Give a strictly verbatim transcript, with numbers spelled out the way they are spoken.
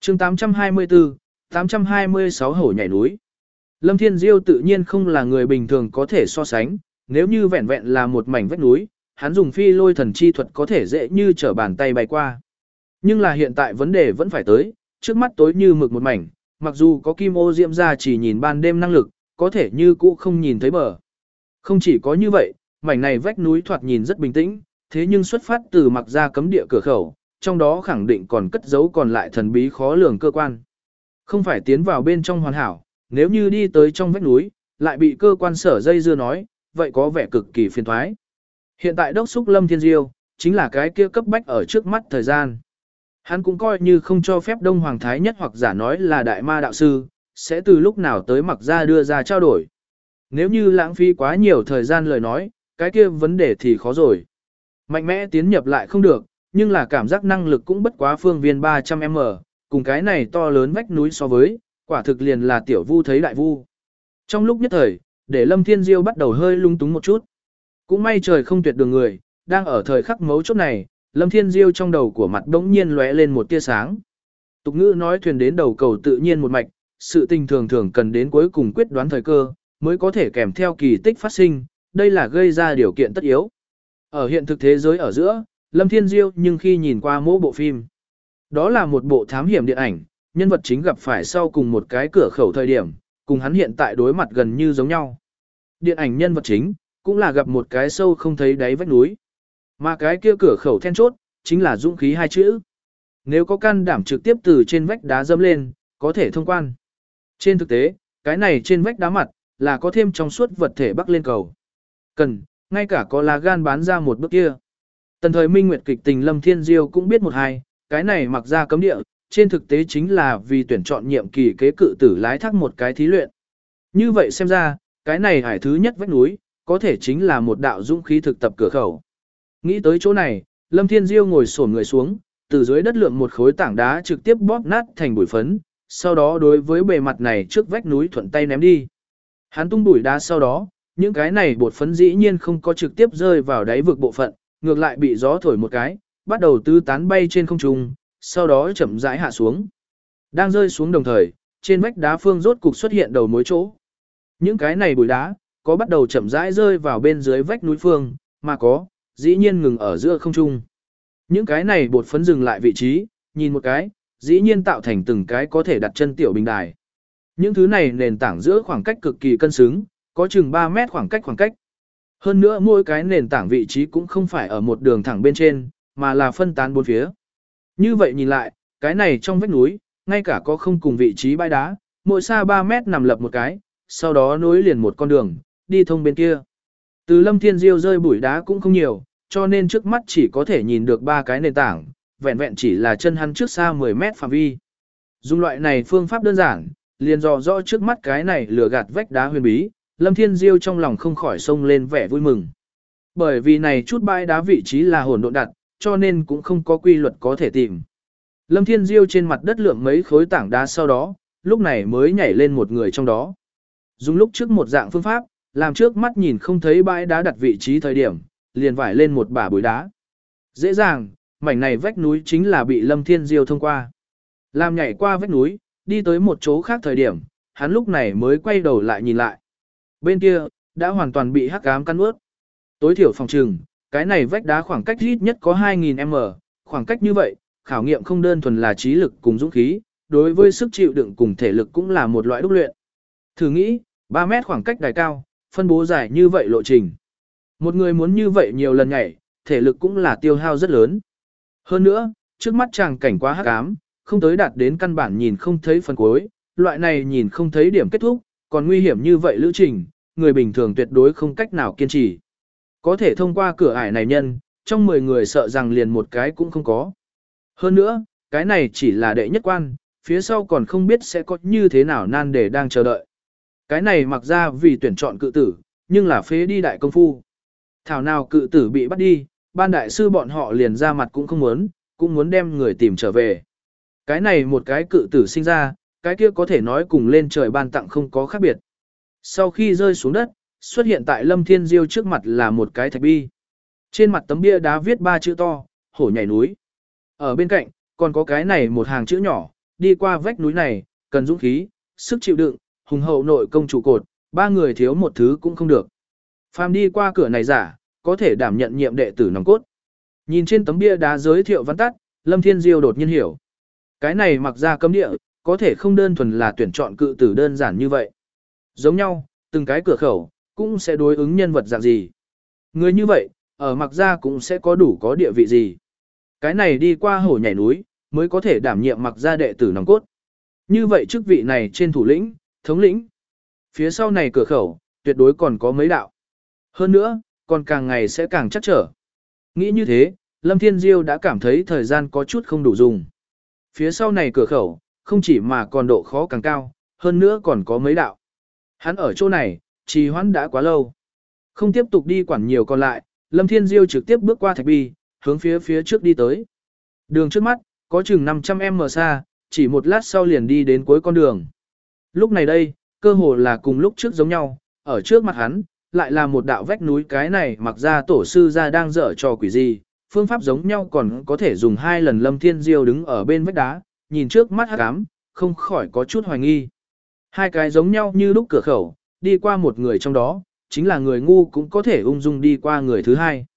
chương tám trăm hai mươi tư, tám trăm hai mươi sáu hổ nhảy núi. Lâm Thiên Diêu tự nhiên không là người bình thường có thể so sánh, nếu như vẹn vẹn là một mảnh vách núi, hắn dùng phi lôi thần chi thuật có thể dễ như trở bàn tay bay qua. Nhưng là hiện tại vấn đề vẫn phải tới, trước mắt tối như mực một mảnh, mặc dù có kim ô diễm ra chỉ nhìn ban đêm năng lực, có thể như cũ không nhìn thấy bờ. Không chỉ có như vậy, mảnh này vách núi thoạt nhìn rất bình tĩnh, thế nhưng xuất phát từ mặc ra cấm địa cửa khẩu, trong đó khẳng định còn cất giấu còn lại thần bí khó lường cơ quan. Không phải tiến vào bên trong hoàn hảo, nếu như đi tới trong vách núi, lại bị cơ quan sở dây dưa nói, vậy có vẻ cực kỳ phiền thoái. Hiện tại đốc xúc Lâm Thiên Diêu, chính là cái kia cấp bách ở trước mắt thời gian. Hắn cũng coi như không cho phép Đông Hoàng Thái Nhất hoặc giả nói là đại ma đạo sư, sẽ từ lúc nào tới mặc ra đưa ra trao đổi. Nếu như lãng phí quá nhiều thời gian lời nói, cái kia vấn đề thì khó rồi. Mạnh mẽ tiến nhập lại không được, nhưng là cảm giác năng lực cũng bất quá phương viên ba trăm mét, cùng cái này to lớn vách núi so với, quả thực liền là tiểu vu thấy đại vu. Trong lúc nhất thời, để Lâm Thiên Diêu bắt đầu hơi lung túng một chút. Cũng may trời không tuyệt đường người, đang ở thời khắc mấu chốt này, Lâm Thiên Diêu trong đầu của mặt đống nhiên lóe lên một tia sáng. Tục ngữ nói thuyền đến đầu cầu tự nhiên một mạch, sự tình thường thường cần đến cuối cùng quyết đoán thời cơ, mới có thể kèm theo kỳ tích phát sinh, đây là gây ra điều kiện tất yếu. Ở hiện thực thế giới ở giữa, Lâm Thiên Diêu nhưng khi nhìn qua mỗi bộ phim, đó là một bộ thám hiểm điện ảnh, nhân vật chính gặp phải sau cùng một cái cửa khẩu thời điểm, cùng hắn hiện tại đối mặt gần như giống nhau. Điện ảnh nhân vật chính, cũng là gặp một cái sâu không thấy đáy vách núi. Mà cái kia cửa khẩu then chốt, chính là dũng khí hai chữ. Nếu có can đảm trực tiếp từ trên vách đá dâm lên, có thể thông quan. Trên thực tế, cái này trên vách đá mặt, là có thêm trong suốt vật thể bắc lên cầu. Cần, ngay cả có lá gan bán ra một bước kia. Tần thời minh nguyệt kịch tình Lâm Thiên Diêu cũng biết một hai, cái này mặc ra cấm địa, trên thực tế chính là vì tuyển chọn nhiệm kỳ kế cự tử lái thác một cái thí luyện. Như vậy xem ra, cái này hải thứ nhất vách núi, có thể chính là một đạo dũng khí thực tập cửa khẩu. Nghĩ tới chỗ này, Lâm Thiên Diêu ngồi xổm người xuống, từ dưới đất lượm một khối tảng đá trực tiếp bóp nát thành bụi phấn, sau đó đối với bề mặt này trước vách núi thuận tay ném đi. Hắn tung bụi đá sau đó, những cái này bột phấn dĩ nhiên không có trực tiếp rơi vào đáy vực bộ phận, ngược lại bị gió thổi một cái, bắt đầu tứ tán bay trên không trung, sau đó chậm rãi hạ xuống. Đang rơi xuống đồng thời, trên vách đá phương rốt cục xuất hiện đầu mối chỗ. Những cái này bụi đá, có bắt đầu chậm rãi rơi vào bên dưới vách núi phương, mà có, dĩ nhiên ngừng ở giữa không trung. Những cái này bột phấn dừng lại vị trí, nhìn một cái, dĩ nhiên tạo thành từng cái có thể đặt chân tiểu bình đài. Những thứ này nền tảng giữa khoảng cách cực kỳ cân xứng, có chừng ba mét khoảng cách khoảng cách. Hơn nữa mỗi cái nền tảng vị trí cũng không phải ở một đường thẳng bên trên, mà là phân tán bốn phía. Như vậy nhìn lại, cái này trong vách núi, ngay cả có không cùng vị trí bãi đá, mỗi xa ba mét nằm lập một cái, sau đó nối liền một con đường, đi thông bên kia. Từ Lâm Thiên Diêu rơi bụi đá cũng không nhiều, cho nên trước mắt chỉ có thể nhìn được ba cái nền tảng, vẹn vẹn chỉ là chân hắn trước xa mười mét phạm vi. Dùng loại này phương pháp đơn giản, liền dò rõ trước mắt cái này lửa gạt vách đá huyền bí, Lâm Thiên Diêu trong lòng không khỏi xông lên vẻ vui mừng. Bởi vì này chút bãi đá vị trí là hỗn độn đặt, cho nên cũng không có quy luật có thể tìm. Lâm Thiên Diêu trên mặt đất lượng mấy khối tảng đá sau đó, lúc này mới nhảy lên một người trong đó. Dùng lúc trước một dạng phương pháp, làm trước mắt nhìn không thấy bãi đá đặt vị trí thời điểm, liền vải lên một bả bụi đá. Dễ dàng, mảnh này vách núi chính là bị Lâm Thiên Diêu thông qua. Làm nhảy qua vách núi, đi tới một chỗ khác thời điểm, hắn lúc này mới quay đầu lại nhìn lại. Bên kia, đã hoàn toàn bị hắc ám căn ướt. Tối thiểu phòng trừng, cái này vách đá khoảng cách ít nhất có hai nghìn mét, khoảng cách như vậy, khảo nghiệm không đơn thuần là trí lực cùng dũng khí, đối với sức chịu đựng cùng thể lực cũng là một loại đúc luyện. Thử nghĩ, ba mét khoảng cách đài cao, phân bố dài như vậy lộ trình. Một người muốn như vậy nhiều lần nhảy, thể lực cũng là tiêu hao rất lớn. Hơn nữa, trước mắt chàng cảnh quá hắc ám, không tới đạt đến căn bản nhìn không thấy phần cuối, loại này nhìn không thấy điểm kết thúc, còn nguy hiểm như vậy lữ trình, người bình thường tuyệt đối không cách nào kiên trì. Có thể thông qua cửa ải này nhân, trong mười người sợ rằng liền một cái cũng không có. Hơn nữa, cái này chỉ là đệ nhất quan, phía sau còn không biết sẽ có như thế nào nan đề đang chờ đợi. Cái này mặc ra vì tuyển chọn cự tử, nhưng là phế đi đại công phu. Thảo nào cự tử bị bắt đi, ban đại sư bọn họ liền ra mặt cũng không muốn, cũng muốn đem người tìm trở về. Cái này một cái cự tử sinh ra, cái kia có thể nói cùng lên trời ban tặng không có khác biệt. Sau khi rơi xuống đất, xuất hiện tại Lâm Thiên Diêu trước mặt là một cái thạch bi. Trên mặt tấm bia đá viết ba chữ to, hổ nhảy núi. Ở bên cạnh, còn có cái này một hàng chữ nhỏ, đi qua vách núi này, cần dũng khí, sức chịu đựng, hùng hậu nội công trụ cột, ba người thiếu một thứ cũng không được. Phàm đi qua cửa này giả, có thể đảm nhận nhiệm đệ tử nòng cốt. Nhìn trên tấm bia đá giới thiệu văn tắt, Lâm Thiên Diêu đột nhiên hiểu. Cái này mặc ra cấm địa, có thể không đơn thuần là tuyển chọn cự tử đơn giản như vậy. Giống nhau, từng cái cửa khẩu, cũng sẽ đối ứng nhân vật dạng gì. Người như vậy, ở mặc ra cũng sẽ có đủ có địa vị gì. Cái này đi qua hổ nhảy núi, mới có thể đảm nhiệm mặc ra đệ tử nòng cốt. Như vậy chức vị này trên thủ lĩnh, thống lĩnh. Phía sau này cửa khẩu, tuyệt đối còn có mấy đạo. Hơn nữa, còn càng ngày sẽ càng chắc trở. Nghĩ như thế, Lâm Thiên Diêu đã cảm thấy thời gian có chút không đủ dùng. Phía sau này cửa khẩu, không chỉ mà còn độ khó càng cao, hơn nữa còn có mấy đạo. Hắn ở chỗ này, trì hoãn đã quá lâu. Không tiếp tục đi quản nhiều còn lại, Lâm Thiên Diêu trực tiếp bước qua thạch bi, hướng phía phía trước đi tới. Đường trước mắt, có chừng năm trăm mét xa, chỉ một lát sau liền đi đến cuối con đường. Lúc này đây, cơ hồ là cùng lúc trước giống nhau, ở trước mặt hắn, lại là một đạo vách núi, cái này mặc ra tổ sư ra đang dở trò quỷ gì, phương pháp giống nhau còn có thể dùng hai lần. Lâm Thiên Diêu đứng ở bên vách đá, nhìn trước mắt hắc ám, không khỏi có chút hoài nghi. Hai cái giống nhau như lúc cửa khẩu, đi qua một người trong đó, chính là người ngu cũng có thể ung dung đi qua người thứ hai.